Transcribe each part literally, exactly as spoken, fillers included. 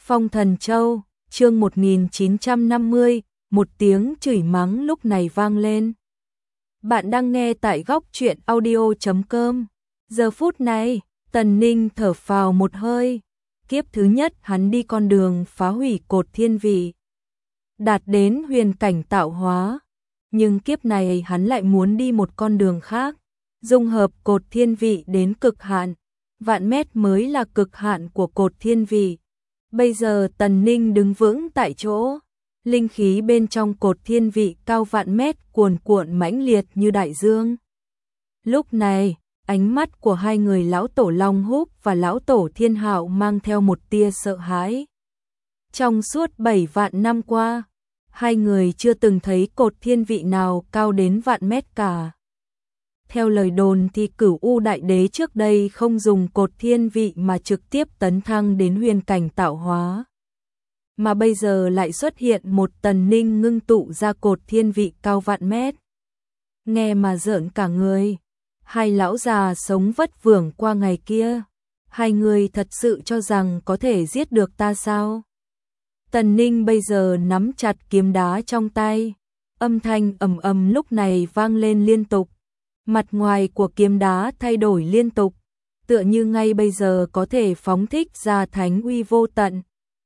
Phong Thần Châu, chương một nghìn chín trăm năm mươi, một tiếng chửi mắng lúc này vang lên. Bạn đang nghe tại góc truyện audio chấm com. Giờ phút này, Tần Ninh thở phào một hơi. Kiếp thứ nhất hắn đi con đường phá hủy cột thiên vị, đạt đến huyền cảnh tạo hóa. Nhưng kiếp này hắn lại muốn đi một con đường khác, dung hợp cột thiên vị đến cực hạn. Vạn mét mới là cực hạn của cột thiên vị. Bây giờ Tần Ninh đứng vững tại chỗ, linh khí bên trong cột thiên vị cao vạn mét cuồn cuộn mãnh liệt như đại dương. Lúc này, ánh mắt của hai người lão tổ Long Húc và lão tổ Thiên Hạo mang theo một tia sợ hãi. Trong suốt bảy vạn năm qua, hai người chưa từng thấy cột thiên vị nào cao đến vạn mét cả. Theo lời đồn thì Cửu U Đại Đế trước đây không dùng cột thiên vị mà trực tiếp tấn thăng đến huyền cảnh tạo hóa. Mà bây giờ lại xuất hiện một Tần Ninh ngưng tụ ra cột thiên vị cao vạn mét. Nghe mà rợn cả người. Hai lão già sống vất vưởng qua ngày kia. Hai người thật sự cho rằng có thể giết được ta sao? Tần Ninh bây giờ nắm chặt kiếm đá trong tay. Âm thanh ầm ầm lúc này vang lên liên tục. Mặt ngoài của kiếm đá thay đổi liên tục, tựa như ngay bây giờ có thể phóng thích ra thánh uy vô tận.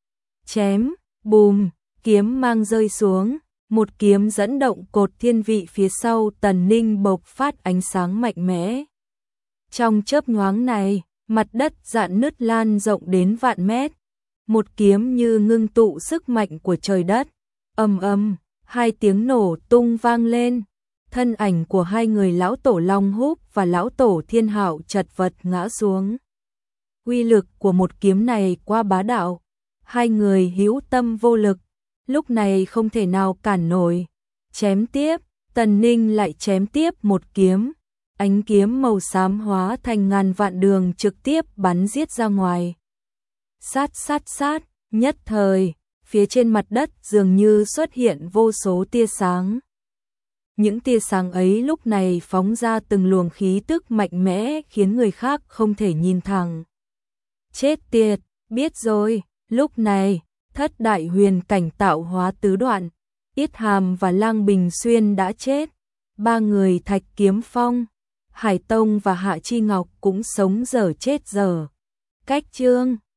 Chém, bùm, kiếm mang rơi xuống, một kiếm dẫn động cột thiên vị phía sau Tần Ninh bộc phát ánh sáng mạnh mẽ. Trong chớp nhoáng này, mặt đất rạn nứt lan rộng đến vạn mét. Một kiếm như ngưng tụ sức mạnh của trời đất. Ầm ầm, hai tiếng nổ tung vang lên. Thân ảnh của hai người lão tổ Long Húc và lão tổ Thiên Hạo chật vật ngã xuống. Uy lực của một kiếm này quá bá đạo, hai người hữu tâm vô lực, lúc này không thể nào cản nổi. Chém tiếp, Tần Ninh lại chém tiếp một kiếm, ánh kiếm màu xám hóa thành ngàn vạn đường trực tiếp bắn giết ra ngoài. Sát sát sát, nhất thời, phía trên mặt đất dường như xuất hiện vô số tia sáng. Những tia sáng ấy lúc này phóng ra từng luồng khí tức mạnh mẽ khiến người khác không thể nhìn thẳng. Chết tiệt, biết rồi, lúc này, thất đại huyền cảnh tạo hóa tứ đoạn, Yết Hàm và Lang Bình Xuyên đã chết. Ba người Thạch Kiếm Phong, Hải Tông và Hạ Chi Ngọc cũng sống dở chết dở. Cách chương